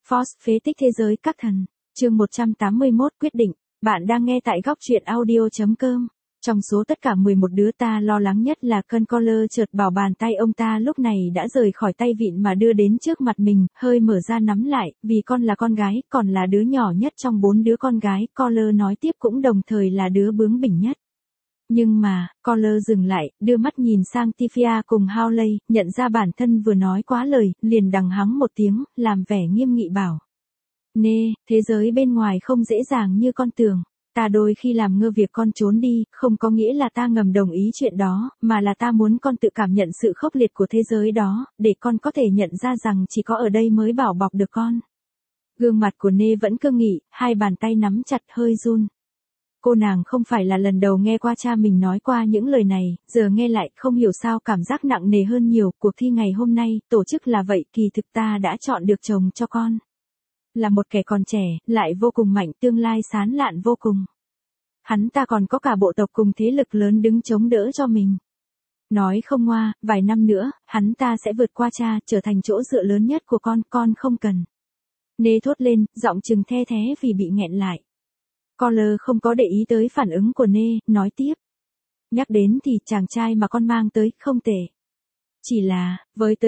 Force phế tích thế giới các thần. Chương 181 quyết định. Bạn đang nghe tại góc truyện audio.com. Trong số tất cả 11 đứa ta lo lắng nhất là Controller chợt bảo bàn tay ông ta lúc này đã rời khỏi tay vịn mà đưa đến trước mặt mình, hơi mở ra nắm lại, vì con là con gái, còn là đứa nhỏ nhất trong 4 đứa con gái, Controller nói tiếp cũng đồng thời là đứa bướng bỉnh nhất. Nhưng mà, Controller dừng lại, đưa mắt nhìn sang Tifia cùng Hawley, nhận ra bản thân vừa nói quá lời, liền đằng hắng một tiếng, làm vẻ nghiêm nghị bảo. Nê, thế giới bên ngoài không dễ dàng như con tưởng. Ta đôi khi làm ngơ việc con trốn đi, không có nghĩa là ta ngầm đồng ý chuyện đó, mà là ta muốn con tự cảm nhận sự khốc liệt của thế giới đó, để con có thể nhận ra rằng chỉ có ở đây mới bảo bọc được con. Gương mặt của Nê vẫn cương nghị, hai bàn tay nắm chặt hơi run. Cô nàng không phải là lần đầu nghe qua cha mình nói qua những lời này, giờ nghe lại không hiểu sao cảm giác nặng nề hơn nhiều. Cuộc thi ngày hôm nay, tổ chức là vậy, kỳ thực ta đã chọn được chồng cho con. Là một kẻ còn trẻ, lại vô cùng mạnh, tương lai sáng lạn vô cùng. Hắn ta còn có cả bộ tộc cùng thế lực lớn đứng chống đỡ cho mình. Nói không ngoa, vài năm nữa, hắn ta sẽ vượt qua cha, trở thành chỗ dựa lớn nhất của con không cần. Nê thốt lên, giọng chừng the thé vì bị nghẹn lại. Controller không có để ý tới phản ứng của Nê, nói tiếp. Nhắc đến thì chàng trai mà con mang tới không tệ. Chỉ là, với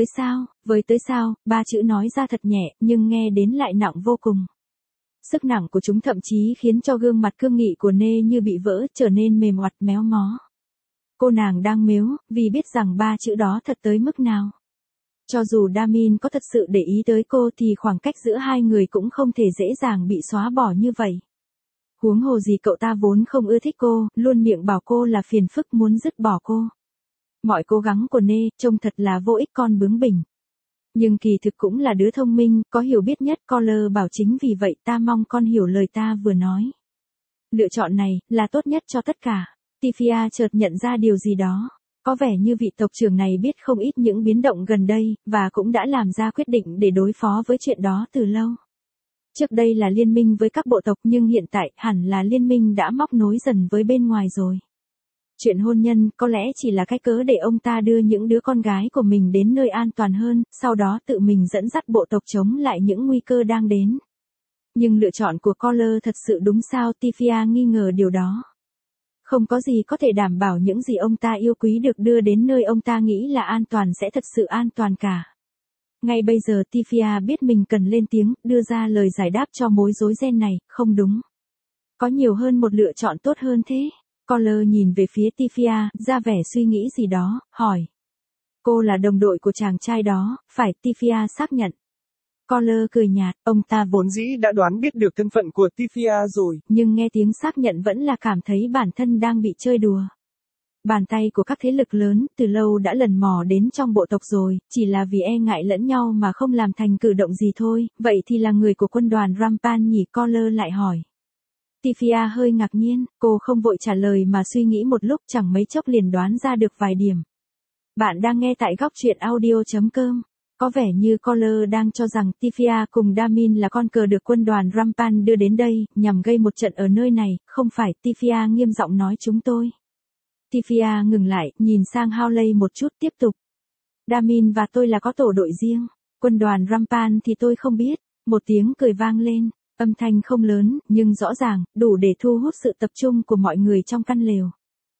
tới sao, ba chữ nói ra thật nhẹ, nhưng nghe đến lại nặng vô cùng. Sức nặng của chúng thậm chí khiến cho gương mặt cương nghị của Nê như bị vỡ, trở nên mềm oặt méo mó. Cô nàng đang mếu, vì biết rằng ba chữ đó thật tới mức nào. Cho dù Damin có thật sự để ý tới cô thì khoảng cách giữa hai người cũng không thể dễ dàng bị xóa bỏ như vậy. Huống hồ gì cậu ta vốn không ưa thích cô, luôn miệng bảo cô là phiền phức muốn dứt bỏ cô. Mọi cố gắng của Nê trông thật là vô ích, con bướng bỉnh. Nhưng kỳ thực cũng là đứa thông minh, có hiểu biết nhất. Controller bảo chính vì vậy ta mong con hiểu lời ta vừa nói. Lựa chọn này là tốt nhất cho tất cả. Tifia chợt nhận ra điều gì đó. Có vẻ như vị tộc trưởng này biết không ít những biến động gần đây, và cũng đã làm ra quyết định để đối phó với chuyện đó từ lâu. Trước đây là liên minh với các bộ tộc, nhưng hiện tại hẳn là liên minh đã móc nối dần với bên ngoài rồi. Chuyện hôn nhân có lẽ chỉ là cái cớ để ông ta đưa những đứa con gái của mình đến nơi an toàn hơn, sau đó tự mình dẫn dắt bộ tộc chống lại những nguy cơ đang đến. Nhưng lựa chọn của Controller thật sự đúng sao? Tifia nghi ngờ điều đó. Không có gì có thể đảm bảo những gì ông ta yêu quý được đưa đến nơi ông ta nghĩ là an toàn sẽ thật sự an toàn cả. Ngay bây giờ Tifia biết mình cần lên tiếng, đưa ra lời giải đáp cho mối rối ren này, không đúng. Có nhiều hơn một lựa chọn tốt hơn thế. Controller nhìn về phía Tifia, ra vẻ suy nghĩ gì đó, hỏi. Cô là đồng đội của chàng trai đó, phải? Tifia xác nhận. Controller cười nhạt, ông ta Vốn dĩ đã đoán biết được thân phận của Tifia rồi. Nhưng nghe tiếng xác nhận vẫn là cảm thấy bản thân đang bị chơi đùa. Bàn tay của các thế lực lớn từ lâu đã lần mò đến trong bộ tộc rồi, chỉ là vì e ngại lẫn nhau mà không làm thành cử động gì thôi. Vậy thì là người của quân đoàn Rampan nhỉ? Controller lại hỏi. Tifia hơi ngạc nhiên, cô không vội trả lời mà suy nghĩ một lúc, chẳng mấy chốc liền đoán ra được vài điểm. Bạn đang nghe tại góc truyện audio.com. Có vẻ như Controller đang cho rằng Tifia cùng Damin là con cờ được quân đoàn Rampan đưa đến đây, nhằm gây một trận ở nơi này. Không phải, Tifia nghiêm giọng nói, chúng tôi. Tifia ngừng lại, nhìn sang Hawley một chút, tiếp tục. Damin và tôi là có tổ đội riêng. Quân đoàn Rampan thì tôi không biết. Một tiếng cười vang lên. Âm thanh không lớn, nhưng rõ ràng, đủ để thu hút sự tập trung của mọi người trong căn lều.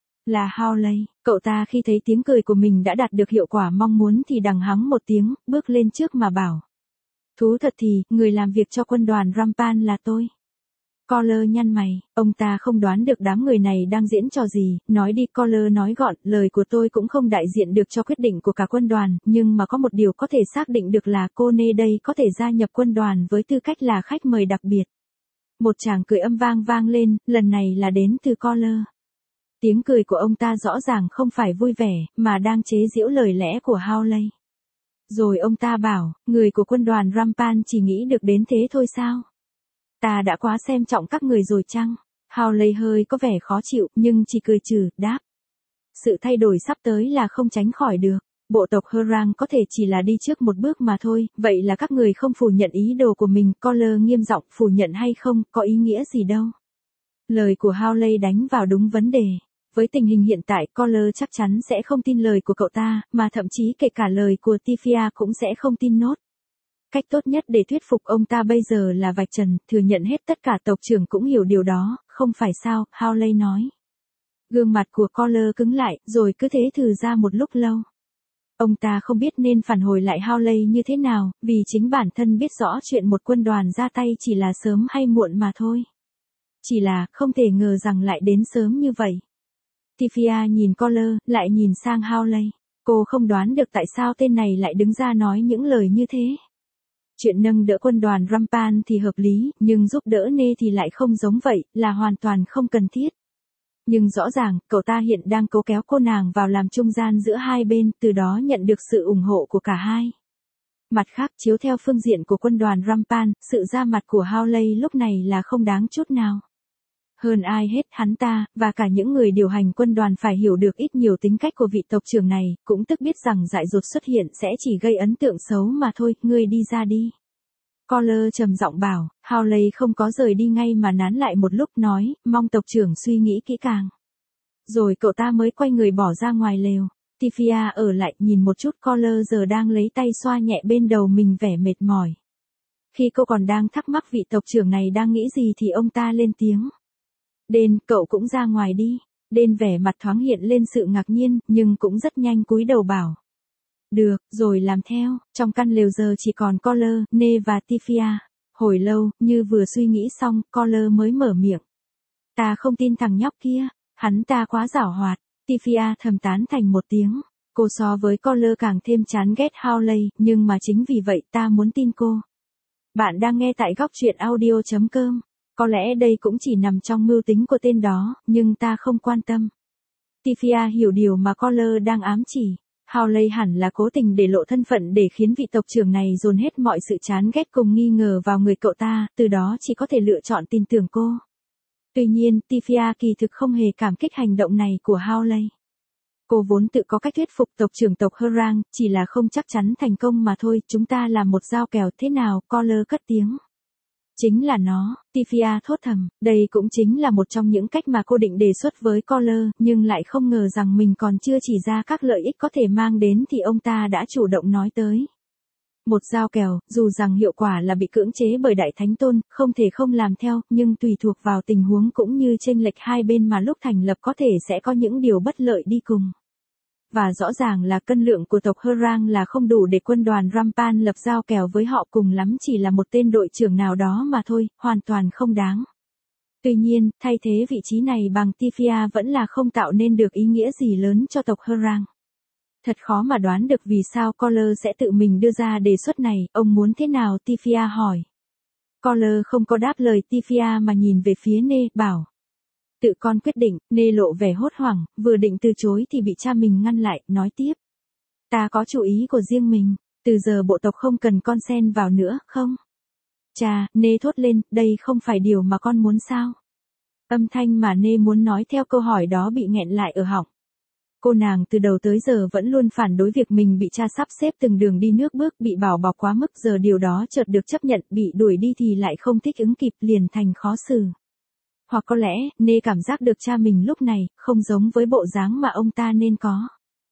Là Hawley, cậu ta khi thấy tiếng cười của mình đã đạt được hiệu quả mong muốn thì đằng hắng một tiếng, bước lên trước mà bảo. Thú thật thì, người làm việc cho quân đoàn Rampan là tôi. Controller nhăn mày, ông ta không đoán được đám người này đang diễn trò gì, nói đi. Controller nói gọn, lời của tôi cũng không đại diện được cho quyết định của cả quân đoàn, nhưng mà có một điều có thể xác định được là cô Nê đây có thể gia nhập quân đoàn với tư cách là khách mời đặc biệt. Một tràng cười âm vang lên, lần này là đến từ Controller. Tiếng cười của ông ta rõ ràng không phải vui vẻ, mà đang chế giễu lời lẽ của Hawley. Rồi ông ta bảo, người của quân đoàn Rampan chỉ nghĩ được đến thế thôi sao? Ta đã quá xem trọng các người rồi chăng? Hawley hơi có vẻ khó chịu, nhưng chỉ cười trừ, đáp. Sự thay đổi sắp tới là không tránh khỏi được. Bộ tộc Herang có thể chỉ là đi trước một bước mà thôi, vậy là các người không phủ nhận ý đồ của mình. Controller nghiêm giọng, phủ nhận hay không, có ý nghĩa gì đâu. Lời của Hawley đánh vào đúng vấn đề. Với tình hình hiện tại, Controller chắc chắn sẽ không tin lời của cậu ta, mà thậm chí kể cả lời của Tifia cũng sẽ không tin nốt. Cách tốt nhất để thuyết phục ông ta bây giờ là vạch trần, thừa nhận hết tất cả tộc trưởng cũng hiểu điều đó, không phải sao, Hawley nói. Gương mặt của Collar cứng lại, rồi cứ thế thừ ra một lúc lâu. Ông ta không biết nên phản hồi lại Hawley như thế nào, vì chính bản thân biết rõ chuyện một quân đoàn ra tay chỉ là sớm hay muộn mà thôi. Chỉ là, không thể ngờ rằng lại đến sớm như vậy. Tifia nhìn Collar, lại nhìn sang Hawley. Cô không đoán được tại sao tên này lại đứng ra nói những lời như thế. Chuyện nâng đỡ quân đoàn Rampan thì hợp lý, nhưng giúp đỡ Nê thì lại không giống vậy, là hoàn toàn không cần thiết. Nhưng rõ ràng, cậu ta hiện đang cố kéo cô nàng vào làm trung gian giữa hai bên, từ đó nhận được sự ủng hộ của cả hai. Mặt khác, chiếu theo phương diện của quân đoàn Rampan, sự ra mặt của Hawley lúc này là không đáng chút nào. Hơn ai hết, hắn ta, và cả những người điều hành quân đoàn phải hiểu được ít nhiều tính cách của vị tộc trưởng này, cũng tức biết rằng dại dột xuất hiện sẽ chỉ gây ấn tượng xấu mà thôi, ngươi đi ra đi. Collar trầm giọng bảo, Hawley không có rời đi ngay mà nán lại một lúc nói, mong tộc trưởng suy nghĩ kỹ càng. Rồi cậu ta mới quay người bỏ ra ngoài lều. Tifia ở lại nhìn một chút Collar giờ đang lấy tay xoa nhẹ bên đầu mình vẻ mệt mỏi. Khi cô còn đang thắc mắc vị tộc trưởng này đang nghĩ gì thì ông ta lên tiếng. Đền, cậu cũng ra ngoài đi. Đền vẻ mặt thoáng hiện lên sự ngạc nhiên, nhưng cũng rất nhanh cúi đầu bảo. Được, rồi làm theo. Trong căn lều giờ chỉ còn Collar, Nê và Tifia. Hồi lâu, như vừa suy nghĩ xong, Collar mới mở miệng. Ta không tin thằng nhóc kia, hắn ta quá giảo hoạt. Tifia thầm tán thành một tiếng. Cô so với Collar càng thêm chán ghét Hawley, nhưng mà chính vì vậy ta muốn tin cô. Bạn đang nghe tại góc truyện audio.com. Có lẽ đây cũng chỉ nằm trong mưu tính của tên đó, nhưng ta không quan tâm. Tifia hiểu điều mà Collar đang ám chỉ. Hawley hẳn là cố tình để lộ thân phận để khiến vị tộc trưởng này dồn hết mọi sự chán ghét cùng nghi ngờ vào người cậu ta, từ đó chỉ có thể lựa chọn tin tưởng cô. Tuy nhiên, Tifia kỳ thực không hề cảm kích hành động này của Hawley. Cô vốn tự có cách thuyết phục tộc trưởng tộc Herang, chỉ là không chắc chắn thành công mà thôi, chúng ta làm một giao kèo thế nào, Collar cất tiếng. Chính là nó, Tifia thốt thầm, đây cũng chính là một trong những cách mà cô định đề xuất với Collar, nhưng lại không ngờ rằng mình còn chưa chỉ ra các lợi ích có thể mang đến thì ông ta đã chủ động nói tới. Một giao kèo, dù rằng hiệu quả là bị cưỡng chế bởi Đại Thánh Tôn, không thể không làm theo, nhưng tùy thuộc vào tình huống cũng như chênh lệch hai bên mà lúc thành lập có thể sẽ có những điều bất lợi đi cùng. Và rõ ràng là cân lượng của tộc Herang là không đủ để quân đoàn Rampan lập giao kèo với họ, cùng lắm chỉ là một tên đội trưởng nào đó mà thôi, hoàn toàn không đáng. Tuy nhiên, thay thế vị trí này bằng Tifia vẫn là không tạo nên được ý nghĩa gì lớn cho tộc Herang. Thật khó mà đoán được vì sao Collar sẽ tự mình đưa ra đề xuất này, ông muốn thế nào, Tifia hỏi. Collar không có đáp lời Tifia mà nhìn về phía Nê, bảo. Tự con quyết định, Nê lộ vẻ hốt hoảng, vừa định từ chối thì bị cha mình ngăn lại, nói tiếp. Ta có chủ ý của riêng mình, từ giờ bộ tộc không cần con xen vào nữa, không? Cha, Nê thốt lên, đây không phải điều mà con muốn sao? Âm thanh mà Nê muốn nói theo câu hỏi đó bị nghẹn lại ở họng. Cô nàng từ đầu tới giờ vẫn luôn phản đối việc mình bị cha sắp xếp từng đường đi nước bước, bị bảo bọc quá mức, giờ điều đó chợt được chấp nhận, bị đuổi đi thì lại không thích ứng kịp, liền thành khó xử. Hoặc có lẽ, Nê cảm giác được cha mình lúc này, không giống với bộ dáng mà ông ta nên có.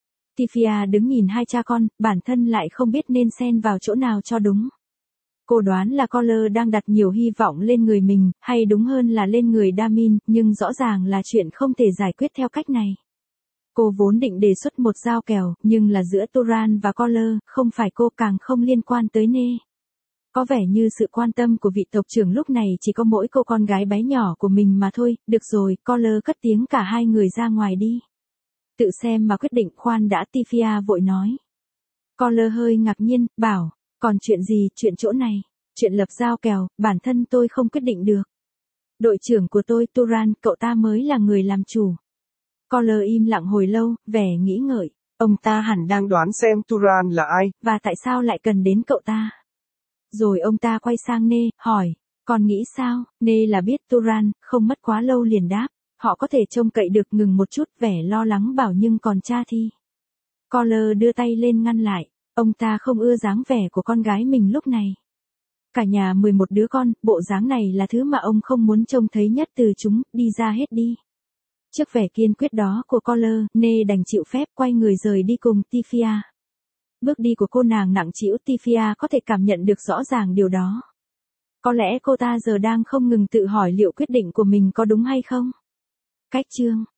Tifia đứng nhìn hai cha con, bản thân lại không biết nên xen vào chỗ nào cho đúng. Cô đoán là Collar đang đặt nhiều hy vọng lên người mình, hay đúng hơn là lên người Damin, nhưng rõ ràng là chuyện không thể giải quyết theo cách này. Cô vốn định đề xuất một giao kèo, nhưng là giữa Turan và Collar, không phải cô, càng không liên quan tới Nê. Có vẻ như sự quan tâm của vị tộc trưởng lúc này chỉ có mỗi cô con gái bé nhỏ của mình mà thôi. Được rồi, Collar cất tiếng, cả hai người ra ngoài đi. Tự xem mà quyết định, khoan đã, Tifia vội nói. Collar hơi ngạc nhiên, bảo, còn chuyện gì, chuyện chỗ này, chuyện lập giao kèo, bản thân tôi không quyết định được. Đội trưởng của tôi, Turan, cậu ta mới là người làm chủ. Collar im lặng hồi lâu, vẻ nghĩ ngợi. Ông ta hẳn đang đoán xem Turan là ai. Và tại sao lại cần đến cậu ta? Rồi ông ta quay sang Nê, hỏi, con nghĩ sao? Nê là biết Turan, không mất quá lâu liền đáp, họ có thể trông cậy được, ngừng một chút, vẻ lo lắng bảo, nhưng còn cha thì. Collar đưa tay lên ngăn lại, ông ta không ưa dáng vẻ của con gái mình lúc này. Cả nhà 11 đứa con, bộ dáng này là thứ mà ông không muốn trông thấy nhất từ chúng, đi ra hết đi. Trước vẻ kiên quyết đó của Collar, Nê đành chịu phép quay người rời đi cùng Tifia. Bước đi của cô nàng nặng trĩu Tifia có thể cảm nhận được rõ ràng điều đó. Có lẽ cô ta giờ đang không ngừng tự hỏi liệu quyết định của mình có đúng hay không. Cách chương